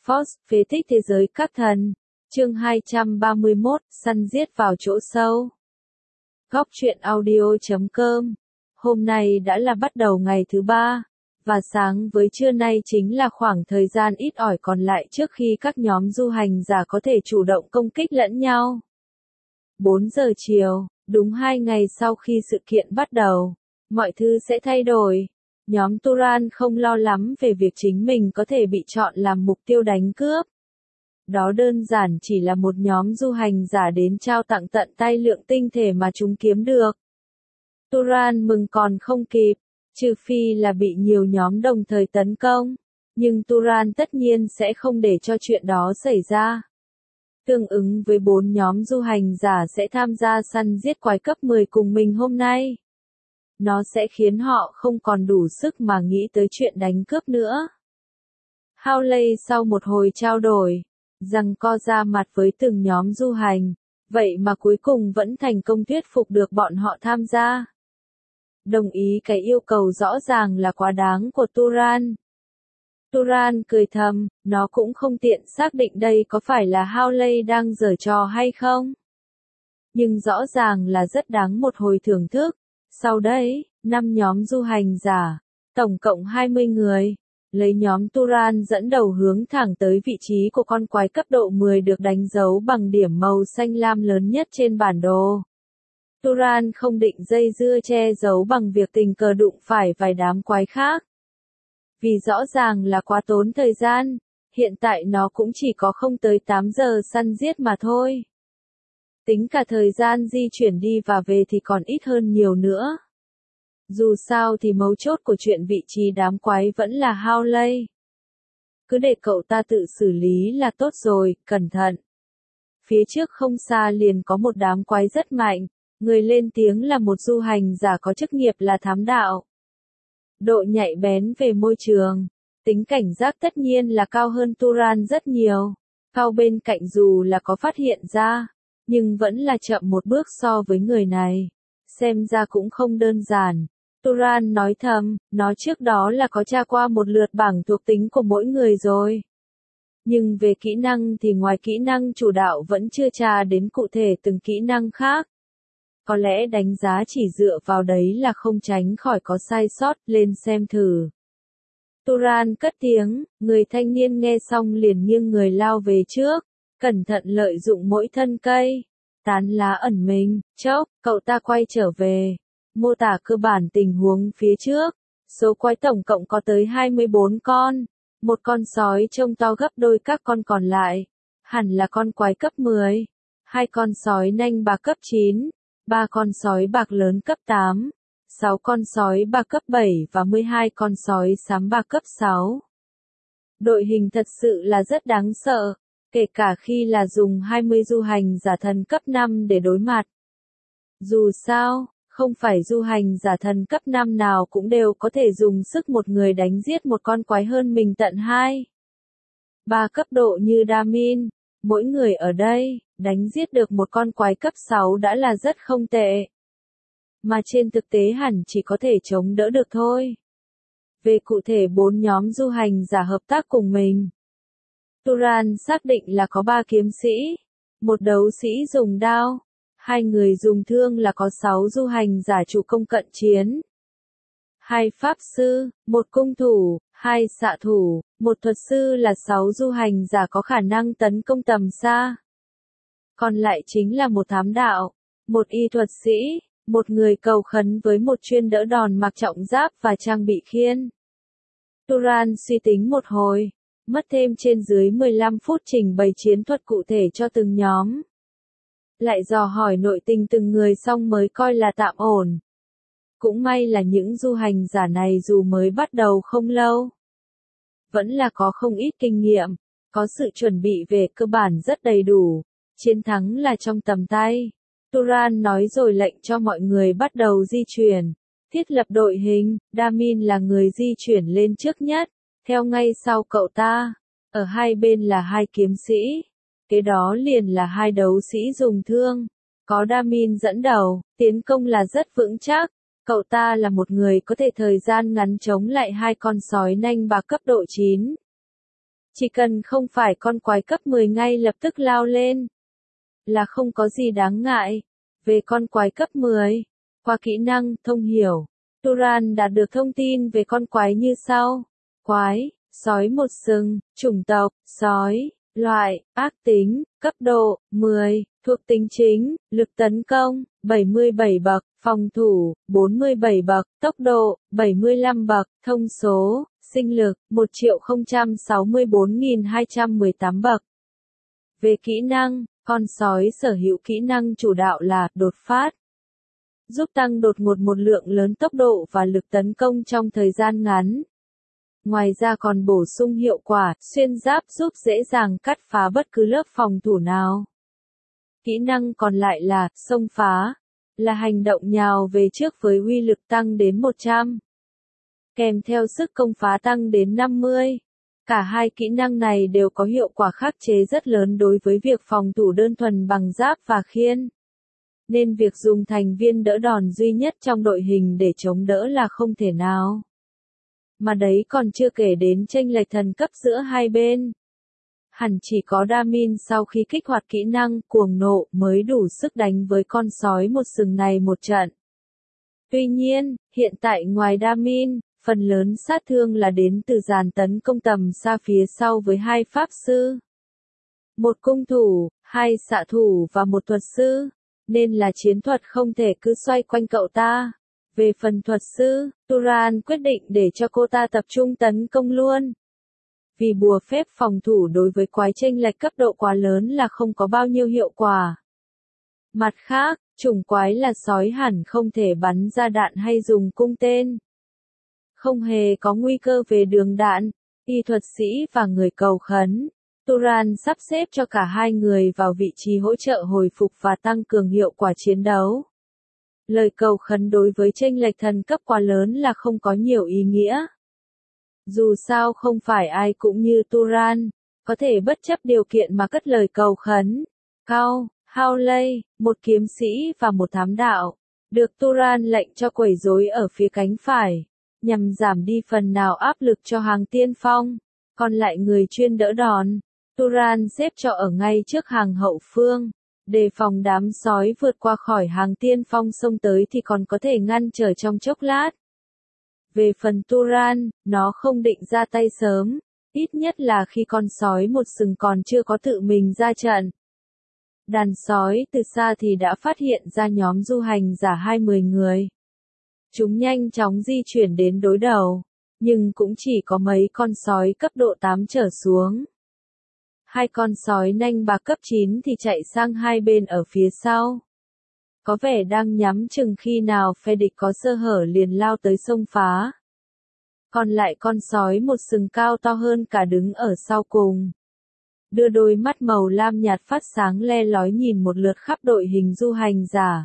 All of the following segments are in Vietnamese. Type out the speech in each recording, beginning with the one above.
Force, phế tích thế giới các thần. Chương 231, săn giết vào chỗ sâu. Góc truyện audio.com. Hôm nay đã là bắt đầu ngày thứ 3, và sáng với trưa nay chính là khoảng thời gian ít ỏi còn lại trước khi các nhóm du hành giả có thể chủ động công kích lẫn nhau. 4 giờ chiều, đúng 2 ngày sau khi sự kiện bắt đầu, mọi thứ sẽ thay đổi. Nhóm Turan không lo lắm về việc chính mình có thể bị chọn làm mục tiêu đánh cướp. Đó đơn giản chỉ là một nhóm du hành giả đến trao tặng tận tay lượng tinh thể mà chúng kiếm được. Turan mừng còn không kịp, trừ phi là bị nhiều nhóm đồng thời tấn công, nhưng Turan tất nhiên sẽ không để cho chuyện đó xảy ra. Tương ứng với 4 nhóm du hành giả sẽ tham gia săn giết quái cấp 10 cùng mình hôm nay. Nó sẽ khiến họ không còn đủ sức mà nghĩ tới chuyện đánh cướp nữa. Howley sau một hồi trao đổi, giằng co ra mặt với từng nhóm du hành, vậy mà cuối cùng vẫn thành công thuyết phục được bọn họ tham gia. Đồng ý cái yêu cầu rõ ràng là quá đáng của Turan. Turan cười thầm, nó cũng không tiện xác định đây có phải là Howley đang giở trò hay không. Nhưng rõ ràng là rất đáng một hồi thưởng thức. Sau đấy, 5 nhóm du hành giả, tổng cộng 20 người, lấy nhóm Turan dẫn đầu hướng thẳng tới vị trí của con quái cấp độ 10 được đánh dấu bằng điểm màu xanh lam lớn nhất trên bản đồ. Turan không định dây dưa che giấu bằng việc tình cờ đụng phải vài đám quái khác. Vì rõ ràng là quá tốn thời gian, hiện tại nó cũng chỉ có không tới 8 giờ săn giết mà thôi. Tính cả thời gian di chuyển đi và về thì còn ít hơn nhiều nữa. Dù sao thì mấu chốt của chuyện vị trí đám quái vẫn là Howley. Cứ để cậu ta tự xử lý là tốt rồi, cẩn thận. Phía trước không xa liền có một đám quái rất mạnh, người lên tiếng là một du hành giả có chức nghiệp là thám đạo. Độ nhạy bén về môi trường, tính cảnh giác tất nhiên là cao hơn Turan rất nhiều. Cao bên cạnh dù là có phát hiện ra, nhưng vẫn là chậm một bước so với người này. Xem ra cũng không đơn giản. Turan nói thầm, nó trước đó là có tra qua một lượt bảng thuộc tính của mỗi người rồi. Nhưng về kỹ năng thì ngoài kỹ năng chủ đạo vẫn chưa tra đến cụ thể từng kỹ năng khác. Có lẽ đánh giá chỉ dựa vào đấy là không tránh khỏi có sai sót, lên xem thử. Turan cất tiếng, người thanh niên nghe xong liền nghiêng người lao về trước, cẩn thận lợi dụng mỗi thân cây, tán lá ẩn mình, chốc, cậu ta quay trở về, mô tả cơ bản tình huống phía trước, số quái tổng cộng có tới 24 con, một con sói trông to gấp đôi các con còn lại, hẳn là con quái cấp 10, 2 con sói nanh bạc cấp 9, 3 con sói bạc lớn cấp 8, 6 con sói bạc cấp 7 và 12 con sói xám bạc cấp 6. Đội hình thật sự là rất đáng sợ, kể cả khi là dùng 20 du hành giả thần cấp 5 để đối mặt. Dù sao, không phải du hành giả thần cấp 5 nào cũng đều có thể dùng sức một người đánh giết một con quái hơn mình tận 2. 3 cấp độ như Damin, mỗi người ở đây, đánh giết được một con quái cấp 6 đã là rất không tệ. Mà trên thực tế hẳn chỉ có thể chống đỡ được thôi. Về cụ thể 4 nhóm du hành giả hợp tác cùng mình. Turan xác định là có 3 kiếm sĩ, một đấu sĩ dùng đao, 2 người dùng thương là có 6 du hành giả chủ công cận chiến. 2 pháp sư, 1 cung thủ, 2 xạ thủ, 1 thuật sư là 6 du hành giả có khả năng tấn công tầm xa. Còn lại chính là 1 thám đạo, 1 y thuật sĩ, 1 người cầu khấn với 1 chuyên đỡ đòn mặc trọng giáp và trang bị khiên. Turan suy tính một hồi, mất thêm trên dưới 15 phút trình bày chiến thuật cụ thể cho từng nhóm. Lại dò hỏi nội tình từng người xong mới coi là tạm ổn. Cũng may là những du hành giả này dù mới bắt đầu không lâu, vẫn là có không ít kinh nghiệm, có sự chuẩn bị về cơ bản rất đầy đủ, chiến thắng là trong tầm tay. Turan nói rồi lệnh cho mọi người bắt đầu di chuyển, thiết lập đội hình, Damin là người di chuyển lên trước nhất, theo ngay sau cậu ta, ở hai bên là 2 kiếm sĩ, kế đó liền là 2 đấu sĩ dùng thương, có Damin dẫn đầu, tiến công là rất vững chắc, cậu ta là một người có thể thời gian ngắn chống lại 2 con sói nanh bạc cấp độ 9. Chỉ cần không phải con quái cấp 10 ngay lập tức lao lên, là không có gì đáng ngại. Về con quái cấp 10, qua kỹ năng thông hiểu, Turan đạt được thông tin về con quái như sau. Quái, sói một sừng, chủng tộc, sói, loại, ác tính, cấp độ, 10, thuộc tính chính, lực tấn công, 77 bậc, phòng thủ, 47 bậc, tốc độ, 75 bậc, thông số, sinh lực, 1.064.218 bậc. Về kỹ năng, con sói sở hữu kỹ năng chủ đạo là đột phát, giúp tăng đột ngột một lượng lớn tốc độ và lực tấn công trong thời gian ngắn. Ngoài ra còn bổ sung hiệu quả xuyên giáp giúp dễ dàng cắt phá bất cứ lớp phòng thủ nào. Kỹ năng còn lại là xông phá, là hành động nhào về trước với uy lực tăng đến 100, kèm theo sức công phá tăng đến 50. Cả hai kỹ năng này đều có hiệu quả khắc chế rất lớn đối với việc phòng thủ đơn thuần bằng giáp và khiên. Nên việc dùng thành viên đỡ đòn duy nhất trong đội hình để chống đỡ là không thể nào. Mà đấy còn chưa kể đến chênh lệch thần cấp giữa hai bên. Hẳn chỉ có Damin sau khi kích hoạt kỹ năng cuồng nộ mới đủ sức đánh với con sói một sừng này một trận. Tuy nhiên, hiện tại ngoài Damin, phần lớn sát thương là đến từ dàn tấn công tầm xa phía sau với 2 pháp sư, 1 cung thủ, 2 xạ thủ và 1 thuật sư, nên là chiến thuật không thể cứ xoay quanh cậu ta. Về phần thuật sư, Turan quyết định để cho cô ta tập trung tấn công luôn. Vì bùa phép phòng thủ đối với quái chênh lệch cấp độ quá lớn là không có bao nhiêu hiệu quả. Mặt khác, chủng quái là sói hẳn không thể bắn ra đạn hay dùng cung tên. Không hề có nguy cơ về đường đạn, y thuật sĩ và người cầu khấn. Turan sắp xếp cho cả hai người vào vị trí hỗ trợ hồi phục và tăng cường hiệu quả chiến đấu. Lời cầu khấn đối với chênh lệch thần cấp quá lớn là không có nhiều ý nghĩa. Dù sao không phải ai cũng như Turan, có thể bất chấp điều kiện mà cất lời cầu khấn. Cao, Howley, một kiếm sĩ và một thám đạo, được Turan lệnh cho quấy rối ở phía cánh phải, nhằm giảm đi phần nào áp lực cho hàng tiên phong. Còn lại người chuyên đỡ đòn, Turan xếp cho ở ngay trước hàng hậu phương, đề phòng đám sói vượt qua khỏi hàng tiên phong xông tới thì còn có thể ngăn trở trong chốc lát. Về phần Turan, nó không định ra tay sớm, ít nhất là khi con sói một sừng còn chưa có tự mình ra trận. Đàn sói từ xa thì đã phát hiện ra nhóm du hành giả 20 người. Chúng nhanh chóng di chuyển đến đối đầu, nhưng cũng chỉ có mấy con sói cấp độ 8 trở xuống. 2 con sói nanh bạc cấp 9 thì chạy sang hai bên ở phía sau. Có vẻ đang nhắm chừng khi nào phe địch có sơ hở liền lao tới xông phá. Còn lại con sói một sừng cao to hơn cả đứng ở sau cùng. Đưa đôi mắt màu lam nhạt phát sáng le lói nhìn một lượt khắp đội hình du hành giả.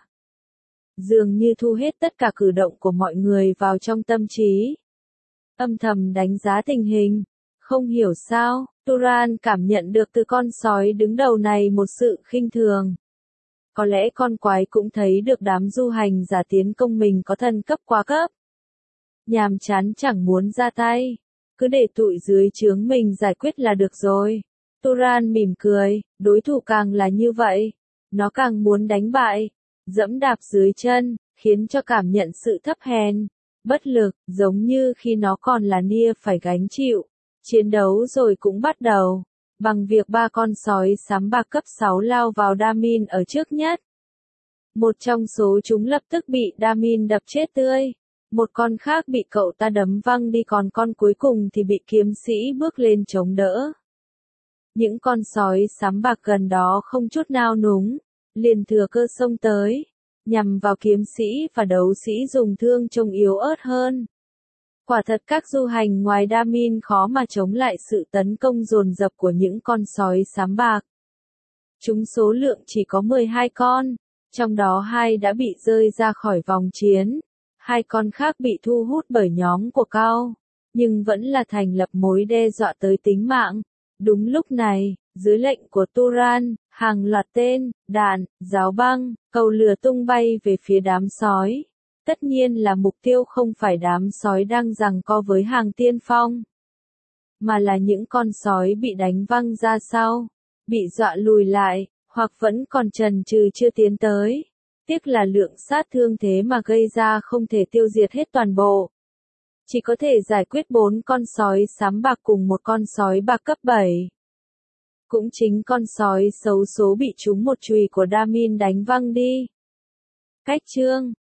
Dường như thu hết tất cả cử động của mọi người vào trong tâm trí. Âm thầm đánh giá tình hình. Không hiểu sao, Turan cảm nhận được từ con sói đứng đầu này một sự khinh thường. Có lẽ con quái cũng thấy được đám du hành giả tiến công mình có thần cấp quá cấp. Nhàm chán chẳng muốn ra tay. Cứ để tụi dưới trướng mình giải quyết là được rồi. Turan mỉm cười, đối thủ càng là như vậy. Nó càng muốn đánh bại. Dẫm đạp dưới chân, khiến cho cảm nhận sự thấp hèn, bất lực, giống như khi nó còn là nia phải gánh chịu. Chiến đấu rồi cũng bắt đầu. Bằng việc 3 con sói xám bạc cấp 6 lao vào Damin ở trước nhất. Một trong số chúng lập tức bị Damin đập chết tươi. Một con khác bị cậu ta đấm văng đi còn con cuối cùng thì bị kiếm sĩ bước lên chống đỡ. Những con sói xám bạc gần đó không chút nao núng, liền thừa cơ xông tới, nhằm vào kiếm sĩ và đấu sĩ dùng thương trông yếu ớt hơn. Quả thật các du hành ngoài Damin khó mà chống lại sự tấn công dồn dập của những con sói xám bạc. Chúng số lượng chỉ có 12 con, trong đó 2 đã bị rơi ra khỏi vòng chiến, 2 con khác bị thu hút bởi nhóm của Cao, nhưng vẫn là thành lập mối đe dọa tới tính mạng. Đúng lúc này, dưới lệnh của Turan, hàng loạt tên, đạn, giáo băng, cầu lửa tung bay về phía đám sói. Tất nhiên là mục tiêu không phải đám sói đang giằng co với hàng tiên phong, mà là những con sói bị đánh văng ra sau, bị dọa lùi lại, hoặc vẫn còn chần chừ chưa tiến tới. Tiếc là lượng sát thương thế mà gây ra không thể tiêu diệt hết toàn bộ. Chỉ có thể giải quyết 4 con sói xám bạc cùng một con sói bạc cấp 7. Cũng chính con sói xấu số bị trúng một chùy của Damin đánh văng đi. Cách chương